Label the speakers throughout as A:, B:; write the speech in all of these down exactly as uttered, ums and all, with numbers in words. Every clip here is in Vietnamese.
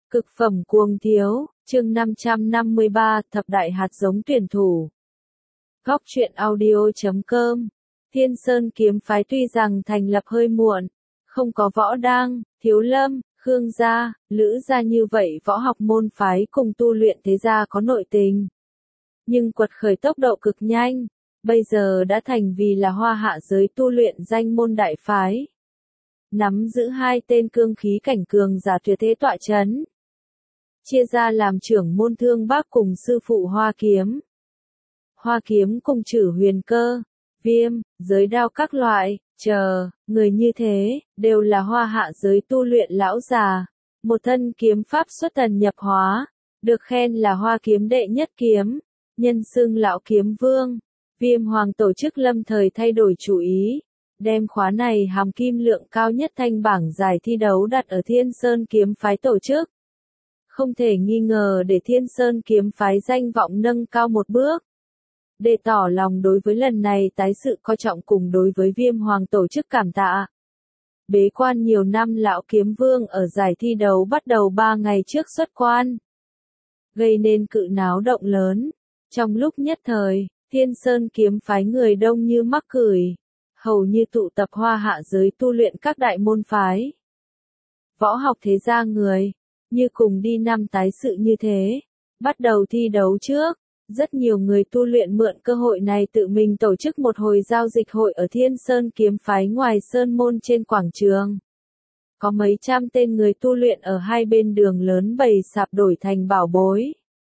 A: Cực phẩm cuồng thiếu, chương năm trăm năm mươi ba, thập đại hạt giống tuyển thủ. Góc truyện audio chấm com. Thiên Sơn kiếm phái tuy rằng thành lập hơi muộn, không có Võ Đang, Thiếu Lâm, Khương gia, Lữ gia như vậy võ học môn phái cùng tu luyện thế gia có nội tình. Nhưng quật khởi tốc độ cực nhanh, bây giờ đã thành vì là hoa hạ giới tu luyện danh môn đại phái. Nắm giữ hai tên cương khí cảnh cường giả tuyệt thế tọa chấn. Chia ra làm trưởng môn Thương Bác cùng sư phụ Hoa Kiếm. Hoa Kiếm cùng Trử Huyền Cơ, Viêm, giới đao các loại, chờ, người như thế, đều là hoa hạ giới tu luyện lão già. Một thân kiếm pháp xuất thần nhập hóa, được khen là Hoa Kiếm đệ nhất kiếm, nhân xưng lão kiếm vương. Viêm Hoàng tổ chức lâm thời thay đổi chủ ý, đem khóa này hàm kim lượng cao nhất thanh bảng giải thi đấu đặt ở Thiên Sơn kiếm phái tổ chức. Không thể nghi ngờ để Thiên Sơn kiếm phái danh vọng nâng cao một bước. Để tỏ lòng đối với lần này tái sự coi trọng cùng đối với Viêm Hoàng tổ chức cảm tạ. Bế quan nhiều năm lão kiếm vương ở giải thi đấu bắt đầu ba ngày trước xuất quan, gây nên cự náo động lớn. Trong lúc nhất thời, Thiên Sơn kiếm phái người đông như mắc cửi, hầu như tụ tập hoa hạ giới tu luyện các đại môn phái. Võ học thế gia người, như cùng đi năm tái sự như thế. Bắt đầu thi đấu trước, rất nhiều người tu luyện mượn cơ hội này tự mình tổ chức một hồi giao dịch hội ở Thiên Sơn kiếm phái ngoài sơn môn trên quảng trường. Có mấy trăm tên người tu luyện ở hai bên đường lớn bày sạp đổi thành bảo bối.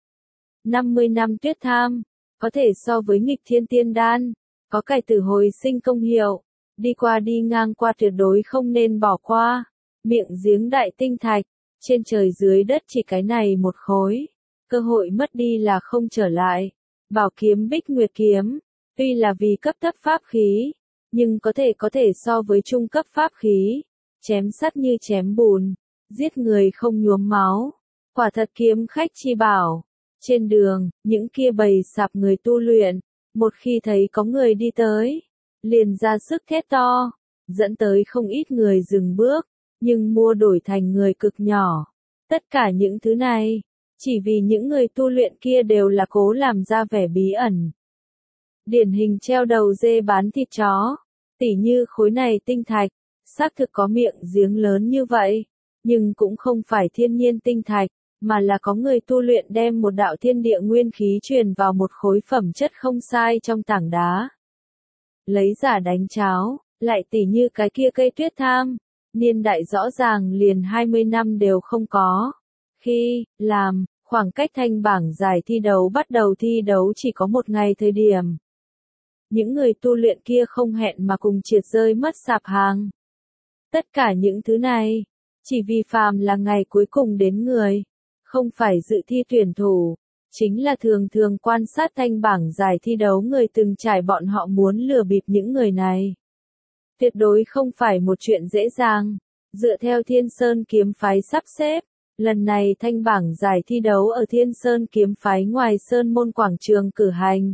A: năm mươi năm tuyết tham, có thể so với nghịch thiên tiên đan, có cải tử hồi sinh công hiệu, đi qua đi ngang qua tuyệt đối không nên bỏ qua. Miệng giếng đại tinh thạch, trên trời dưới đất chỉ cái này một khối, cơ hội mất đi là không trở lại. Bảo kiếm Bích Nguyệt kiếm, tuy là vì cấp thấp pháp khí, nhưng có thể có thể so với trung cấp pháp khí, chém sắt như chém bùn, giết người không nhuốm máu, quả thật kiếm khách chi bảo. Trên đường, những kia bầy sạp người tu luyện, một khi thấy có người đi tới, liền ra sức thét to, dẫn tới không ít người dừng bước, nhưng mua đổi thành người cực nhỏ. Tất cả những thứ này, chỉ vì những người tu luyện kia đều là cố làm ra vẻ bí ẩn. Điển hình treo đầu dê bán thịt chó, tỉ như khối này tinh thạch, xác thực có miệng giếng lớn như vậy, nhưng cũng không phải thiên nhiên tinh thạch, mà là có người tu luyện đem một đạo thiên địa nguyên khí truyền vào một khối phẩm chất không sai trong tảng đá. Lấy giả đánh cháo, lại tỉ như cái kia cây tuyết tham, niên đại rõ ràng liền hai mươi năm đều không có. Khi làm, khoảng cách thanh bảng giải thi đấu bắt đầu thi đấu chỉ có một ngày thời điểm. Những người tu luyện kia không hẹn mà cùng triệt rơi mất sạp hàng. Tất cả những thứ này, chỉ vì phàm là ngày cuối cùng đến người, không phải dự thi tuyển thủ, chính là thường thường quan sát thanh bảng giải thi đấu người từng trải bọn họ muốn lừa bịp những người này. Tuyệt đối không phải một chuyện dễ dàng. Dựa theo Thiên Sơn kiếm phái sắp xếp, lần này thanh bảng giải thi đấu ở Thiên Sơn kiếm phái ngoài sơn môn quảng trường cử hành.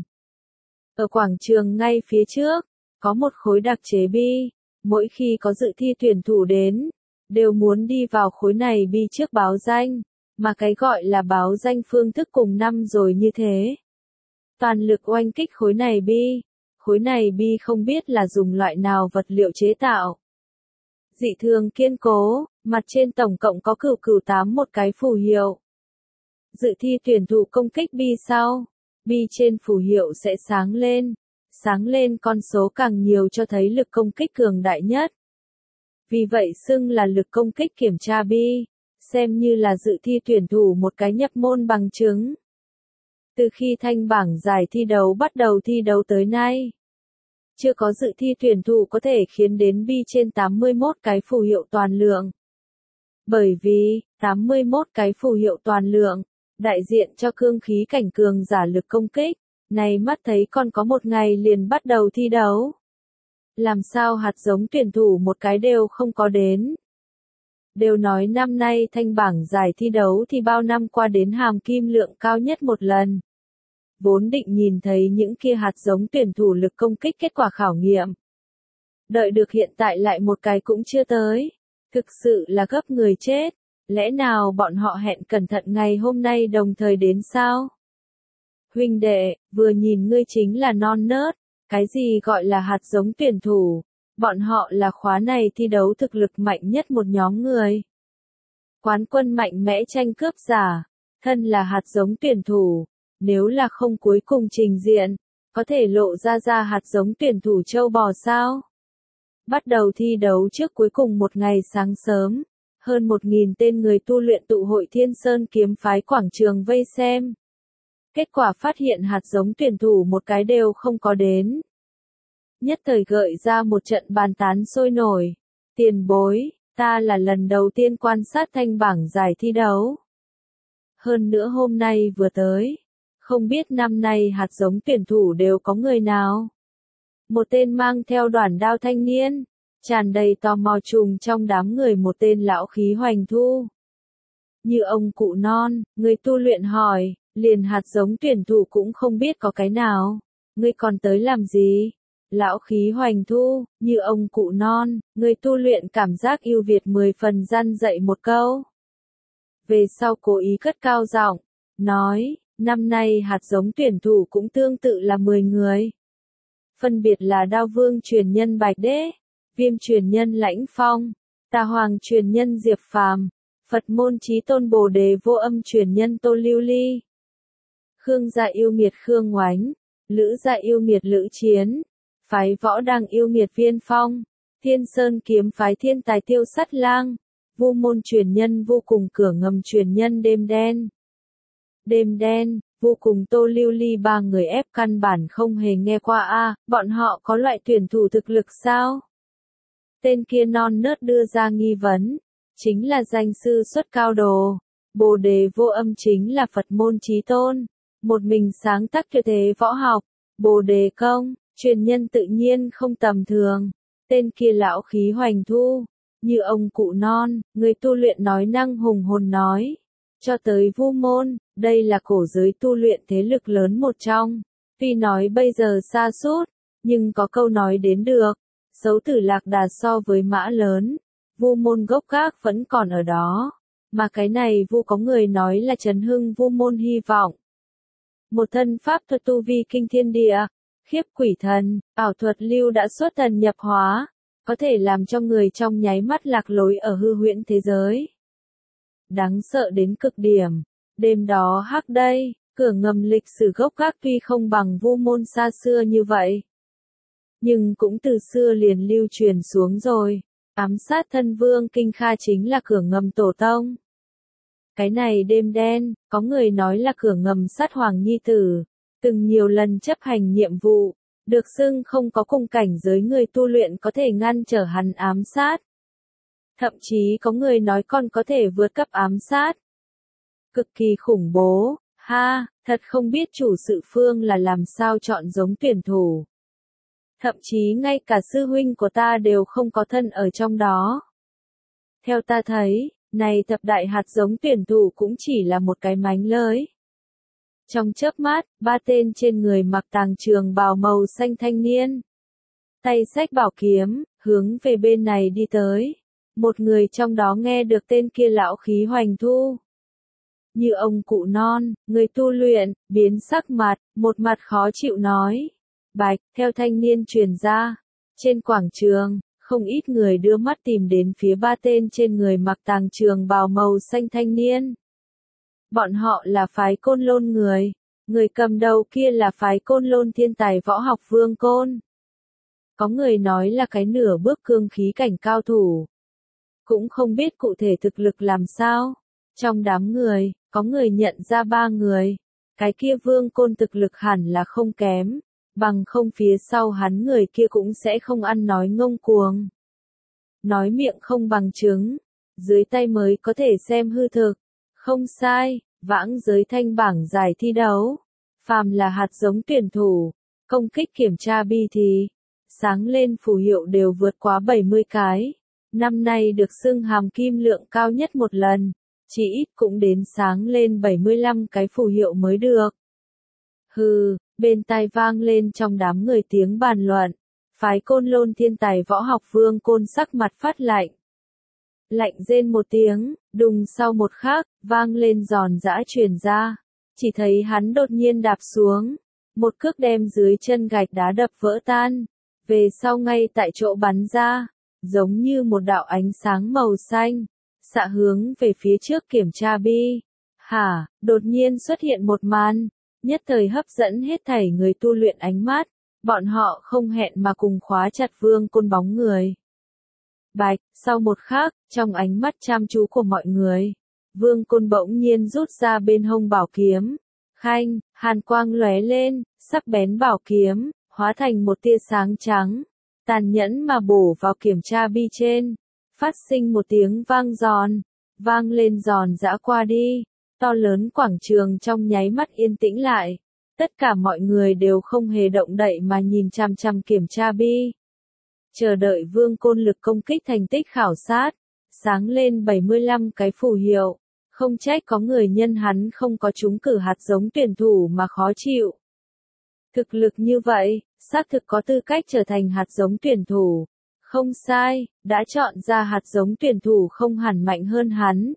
A: Ở quảng trường ngay phía trước, có một khối đặc chế bi, mỗi khi có dự thi tuyển thủ đến, đều muốn đi vào khối này bi trước báo danh, mà cái gọi là báo danh phương thức cùng năm rồi như thế. Toàn lực oanh kích khối này bi, khối này bi không biết là dùng loại nào vật liệu chế tạo. Dị thường kiên cố, mặt trên tổng cộng có cửu cửu tám một cái phù hiệu. Dự thi tuyển thủ công kích bi sau, bi trên phù hiệu sẽ sáng lên, sáng lên con số càng nhiều cho thấy lực công kích cường đại nhất. Vì vậy xưng là lực công kích kiểm tra bi, xem như là dự thi tuyển thủ một cái nhập môn bằng chứng. Từ khi thanh bảng giải thi đấu bắt đầu thi đấu tới nay, chưa có dự thi tuyển thủ có thể khiến đến bi trên tám mươi mốt cái phù hiệu toàn lượng. Bởi vì, tám mươi mốt cái phù hiệu toàn lượng, đại diện cho cương khí cảnh cường giả lực công kích, này mắt thấy còn có một ngày liền bắt đầu thi đấu. Làm sao hạt giống tuyển thủ một cái đều không có đến. Đều nói năm nay thanh bảng giải thi đấu thì bao năm qua đến hàm kim lượng cao nhất một lần. Vốn định nhìn thấy những kia hạt giống tuyển thủ lực công kích kết quả khảo nghiệm. Đợi được hiện tại lại một cái cũng chưa tới. Thực sự là gấp người chết. Lẽ nào bọn họ hẹn cẩn thận ngày hôm nay đồng thời đến sao? Huynh đệ, vừa nhìn ngươi chính là non nớt, cái gì gọi là hạt giống tuyển thủ? Bọn họ là khóa này thi đấu thực lực mạnh nhất một nhóm người. Quán quân mạnh mẽ tranh cướp giả, thân là hạt giống tuyển thủ, nếu là không cuối cùng trình diện, có thể lộ ra ra hạt giống tuyển thủ châu bò sao? Bắt đầu thi đấu trước cuối cùng một ngày sáng sớm, hơn một nghìn tên người tu luyện tụ hội Thiên Sơn kiếm phái quảng trường vây xem. Kết quả phát hiện hạt giống tuyển thủ một cái đều không có đến. Nhất thời gợi ra một trận bàn tán sôi nổi. Tiền bối, ta là lần đầu tiên quan sát thanh bảng giải thi đấu. Hơn nữa hôm nay vừa tới, không biết năm nay hạt giống tuyển thủ đều có người nào. Một tên mang theo đoàn đao thanh niên, tràn đầy tò mò trùng trong đám người một tên lão khí hoành thu. Như ông cụ non, người tu luyện hỏi, liền hạt giống tuyển thủ cũng không biết có cái nào, ngươi còn tới làm gì? Lão khí hoành thu, như ông cụ non, người tu luyện cảm giác ưu việt mười phần răn dạy một câu. Về sau cố ý cất cao giọng, nói, năm nay hạt giống tuyển thủ cũng tương tự là mười người. Phân biệt là Đao Vương truyền nhân Bạch Đế, Viêm truyền nhân Lãnh Phong, Tà Hoàng truyền nhân Diệp Phàm, Phật môn Chí Tôn Bồ Đề Vô Âm truyền nhân Tô Lưu Ly, Khương gia yêu nghiệt Khương Oánh, Lữ gia yêu nghiệt Lữ Chiến, phái võ đăng yêu nghiệt Viên Phong, Thiên Sơn kiếm phái thiên tài Tiêu Sắt Lang, Vu môn truyền nhân Vô Cùng cửa ngầm truyền nhân Đêm Đen. Đêm Đen, Vô Cùng Tô Lưu Ly ba người ép căn bản không hề nghe qua a, à, bọn họ có loại tuyển thủ thực lực sao? Tên kia non nớt đưa ra nghi vấn, chính là danh sư xuất cao đồ, Bồ Đề Vô Âm chính là Phật môn Chí Tôn, một mình sáng tác tuyệt thế võ học, Bồ Đề công, truyền nhân tự nhiên không tầm thường. Tên kia lão khí hoành thu, như ông cụ non, người tu luyện nói năng hùng hồn nói, cho tới Vu môn, đây là cổ giới tu luyện thế lực lớn một trong, tuy nói bây giờ xa sút, nhưng có câu nói đến được, xấu tử lạc đà so với mã lớn, Vu môn gốc gác vẫn còn ở đó, mà cái này Vu có người nói là Trấn Hưng Vu môn hy vọng. Một thân pháp thuật tu vi kinh thiên địa, khiếp quỷ thần, ảo thuật lưu đã xuất thần nhập hóa, có thể làm cho người trong nháy mắt lạc lối ở hư huyễn thế giới. Đáng sợ đến cực điểm. Đêm đó hắc đây, cửa ngầm lịch sử gốc gác tuy không bằng Vu môn xa xưa như vậy, nhưng cũng từ xưa liền lưu truyền xuống rồi. Ám sát thân vương Kinh Kha chính là cửa ngầm tổ tông. Cái này Đêm Đen, có người nói là cửa ngầm sát hoàng nhi tử, từng nhiều lần chấp hành nhiệm vụ, được xưng không có cùng cảnh giới người tu luyện có thể ngăn trở hắn ám sát. Thậm chí có người nói còn có thể vượt cấp ám sát. Cực kỳ khủng bố, ha, thật không biết chủ sự phương là làm sao chọn giống tuyển thủ. Thậm chí ngay cả sư huynh của ta đều không có thân ở trong đó. Theo ta thấy, này thập đại hạt giống tuyển thủ cũng chỉ là một cái mánh lới. Trong chớp mắt, ba tên trên người mặc tàng trường bào màu xanh thanh niên, tay xách bảo kiếm, hướng về bên này đi tới. Một người trong đó nghe được tên kia lão khí hoành thu. Như ông cụ non, người tu luyện, biến sắc mặt, một mặt khó chịu nói. Bạch, theo thanh niên truyền ra. Trên quảng trường, không ít người đưa mắt tìm đến phía ba tên trên người mặc tàng trường bào màu xanh thanh niên. Bọn họ là phái Côn Lôn người. Người cầm đầu kia là phái Côn Lôn thiên tài võ học Vương Côn. Có người nói là cái nửa bước cương khí cảnh cao thủ. Cũng không biết cụ thể thực lực làm sao. Trong đám người, có người nhận ra ba người. Cái kia Vương Côn thực lực hẳn là không kém. Bằng không phía sau hắn người kia cũng sẽ không ăn nói ngông cuồng. Nói miệng không bằng chứng. Dưới tay mới có thể xem hư thực. Không sai, vãng giới thanh bảng giải thi đấu. Phàm là hạt giống tuyển thủ. Công kích kiểm tra bi thì. Sáng lên phù hiệu đều vượt quá bảy mươi cái. Năm nay được xưng hàm kim lượng cao nhất một lần, chỉ ít cũng đến sáng lên bảy mươi lăm cái phù hiệu mới được. Hừ, bên tai vang lên trong đám người tiếng bàn luận, phái Côn Lôn thiên tài võ học Vương Côn sắc mặt phát lạnh. Lạnh rên một tiếng, đùng sau một khắc, vang lên giòn giã truyền ra. Chỉ thấy hắn đột nhiên đạp xuống, một cước đem dưới chân gạch đá đập vỡ tan, về sau ngay tại chỗ bắn ra, giống như một đạo ánh sáng màu xanh, xạ hướng về phía trước kiểm tra bi. Hả, đột nhiên xuất hiện một màn, nhất thời hấp dẫn hết thảy người tu luyện ánh mắt, bọn họ không hẹn mà cùng khóa chặt Vương Côn bóng người. Bạch, sau một khắc, trong ánh mắt chăm chú của mọi người, Vương Côn bỗng nhiên rút ra bên hông bảo kiếm. Khanh, hàn quang lóe lên, sắc bén bảo kiếm, hóa thành một tia sáng trắng, tàn nhẫn mà bổ vào kiểm tra bi trên, phát sinh một tiếng vang giòn, vang lên giòn giã qua đi, to lớn quảng trường trong nháy mắt yên tĩnh lại, tất cả mọi người đều không hề động đậy mà nhìn chằm chằm kiểm tra bi. Chờ đợi Vương Côn lực công kích thành tích khảo sát, sáng lên bảy mươi lăm cái phù hiệu, không trách có người nhân hắn không có trúng cử hạt giống tuyển thủ mà khó chịu. Thực lực như vậy, xác thực có tư cách trở thành hạt giống tuyển thủ. Không sai, đã chọn ra hạt giống tuyển thủ không hẳn mạnh hơn hắn.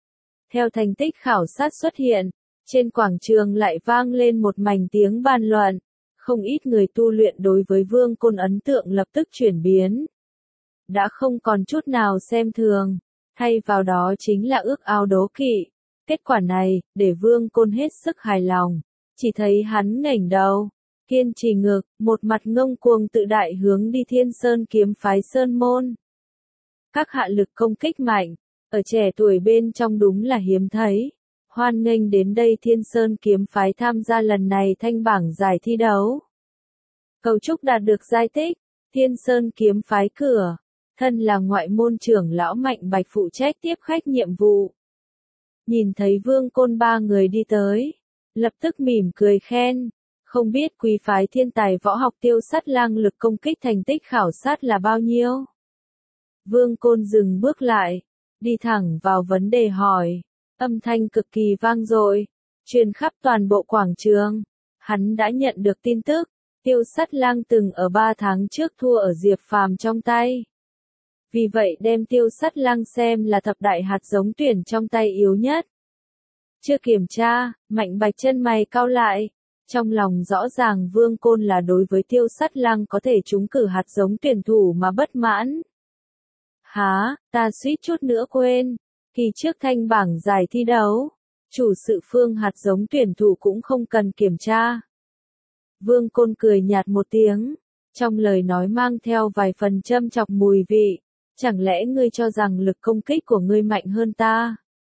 A: Theo thành tích khảo sát xuất hiện, trên quảng trường lại vang lên một mảnh tiếng bàn luận. Không ít người tu luyện đối với Vương Côn ấn tượng lập tức chuyển biến. Đã không còn chút nào xem thường, thay vào đó chính là ước ao đố kỵ. Kết quả này, để Vương Côn hết sức hài lòng. Chỉ thấy hắn ngẩng đầu, kiên trì ngược, một mặt ngông cuồng tự đại hướng đi Thiên Sơn kiếm phái Sơn Môn. Các hạ lực công kích mạnh, ở trẻ tuổi bên trong đúng là hiếm thấy. Hoan nghênh đến đây Thiên Sơn kiếm phái tham gia lần này thanh bảng giải thi đấu. Cầu chúc đạt được giai tích, Thiên Sơn kiếm phái cửa, thân là ngoại môn trưởng lão Mạnh Bạch phụ trách tiếp khách nhiệm vụ. Nhìn thấy Vương Côn ba người đi tới, lập tức mỉm cười khen, không biết quý phái thiên tài võ học Tiêu Sắt Lang lực công kích thành tích khảo sát là bao nhiêu? Vương Côn dừng bước lại, đi thẳng vào vấn đề hỏi. Âm thanh cực kỳ vang dội, truyền khắp toàn bộ quảng trường. Hắn đã nhận được tin tức, Tiêu Sắt Lang từng ở ba tháng trước thua ở Diệp Phàm trong tay. Vì vậy đem Tiêu Sắt Lang xem là thập đại hạt giống tuyển trong tay yếu nhất. Chưa kiểm tra, Mạnh Bạch chân mày cau lại, trong lòng rõ ràng Vương Côn là đối với Tiêu Sắt Lang có thể trúng cử hạt giống tuyển thủ mà bất mãn. Hả, ta suýt chút nữa quên. Thì trước thanh bảng giải thi đấu, chủ sự phương hạt giống tuyển thủ cũng không cần kiểm tra. Vương Côn cười nhạt một tiếng, trong lời nói mang theo vài phần châm chọc mùi vị, chẳng lẽ ngươi cho rằng lực công kích của ngươi mạnh hơn ta?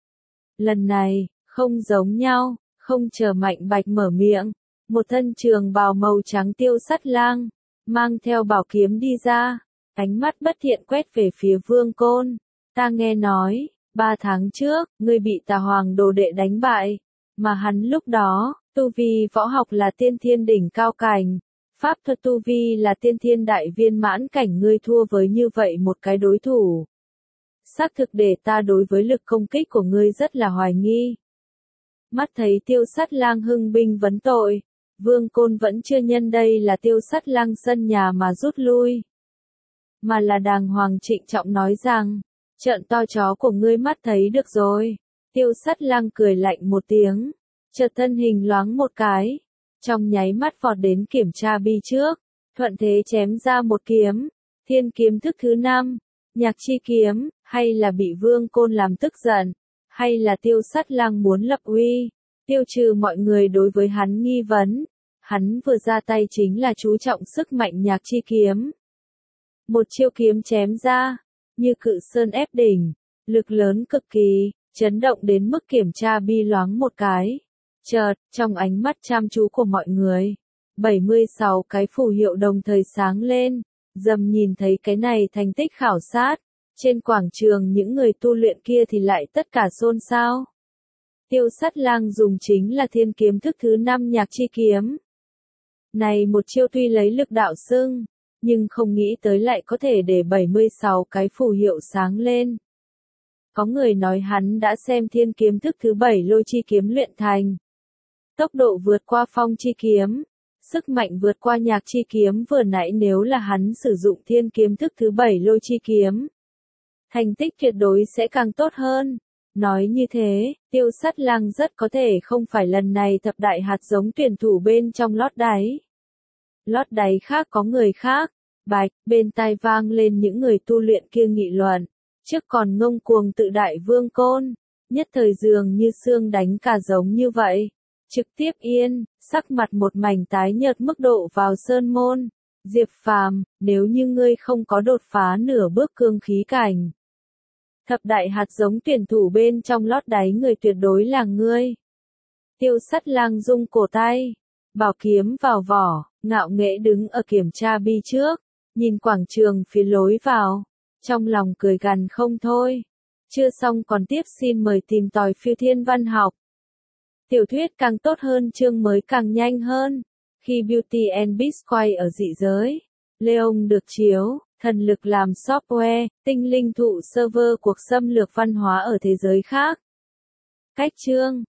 A: Lần này, không giống nhau, không chờ Mạnh Bạch mở miệng, một thân trường bào màu trắng Tiêu Sắt Lang, mang theo bảo kiếm đi ra, ánh mắt bất thiện quét về phía Vương Côn, ta nghe nói. Ba tháng trước, ngươi bị Tà Hoàng đồ đệ đánh bại, mà hắn lúc đó, tu vi võ học là tiên thiên đỉnh cao cảnh, pháp thuật tu vi là tiên thiên đại viên mãn cảnh, ngươi thua với như vậy một cái đối thủ. Xác thực để ta đối với lực công kích của ngươi rất là hoài nghi. Mắt thấy Tiêu Sắt Lang hưng binh vấn tội, Vương Côn vẫn chưa nhân đây là Tiêu Sắt Lang sân nhà mà rút lui, mà là đàng hoàng trịnh trọng nói rằng, trợn to chó của ngươi mắt thấy được rồi. Tiêu Sắt Lang cười lạnh một tiếng, chợt thân hình loáng một cái, trong nháy mắt vọt đến kiểm tra bi trước, thuận thế chém ra một kiếm, thiên kiếm thức thứ năm, nhạc chi kiếm, hay là bị Vương Côn làm tức giận, hay là Tiêu Sắt Lang muốn lập uy, tiêu trừ mọi người đối với hắn nghi vấn, hắn vừa ra tay chính là chú trọng sức mạnh nhạc chi kiếm. Một chiêu kiếm chém ra, như cự sơn ép đỉnh, lực lớn cực kỳ, chấn động đến mức kiểm tra bi loáng một cái. Chợt, trong ánh mắt chăm chú của mọi người, bảy mươi sáu cái phù hiệu đồng thời sáng lên, dầm nhìn thấy cái này thành tích khảo sát, trên quảng trường những người tu luyện kia thì lại tất cả xôn xao. Tiêu Sắt Lang dùng chính là thiên kiếm thức thứ năm nhạc chi kiếm. Này một chiêu tuy lấy lực đạo xưng, nhưng không nghĩ tới lại có thể để bảy mươi sáu cái phù hiệu sáng lên. Có người nói hắn đã xem thiên kiếm thức thứ bảy lôi chi kiếm luyện thành. Tốc độ vượt qua phong chi kiếm, sức mạnh vượt qua nhạc chi kiếm vừa nãy nếu là hắn sử dụng thiên kiếm thức thứ bảy lôi chi kiếm. thành tích tuyệt đối sẽ càng tốt hơn. Nói như thế, Tiêu Sắt Lang rất có thể không phải lần này thập đại hạt giống tuyển thủ bên trong lót đáy. Lót đáy khác có người khác. Bạch, bên tai vang lên những người tu luyện kia nghị luận. Trước còn ngông cuồng tự đại vương côn, nhất thời dường như xương đánh cả giống như vậy. Trực tiếp yên, sắc mặt một mảnh tái nhợt mức độ vào sơn môn. Diệp Phàm, nếu như ngươi không có đột phá nửa bước cương khí cảnh. Thập đại hạt giống tuyển thủ bên trong lót đáy người tuyệt đối là ngươi. Tiêu Sắt Lang rung cổ tay, bảo kiếm vào vỏ, ngạo nghễ đứng ở kiểm tra bi trước, nhìn quảng trường phía lối vào, trong lòng cười gằn không thôi. Chưa xong còn tiếp, xin mời tìm tòi phiêu thiên văn học. Tiểu thuyết càng tốt hơn, chương mới càng nhanh hơn. Khi Beauty and Beast quay ở dị giới, Leon được chiếu, thần lực làm software, tinh linh thụ server cuộc xâm lược văn hóa ở thế giới khác. Cách chương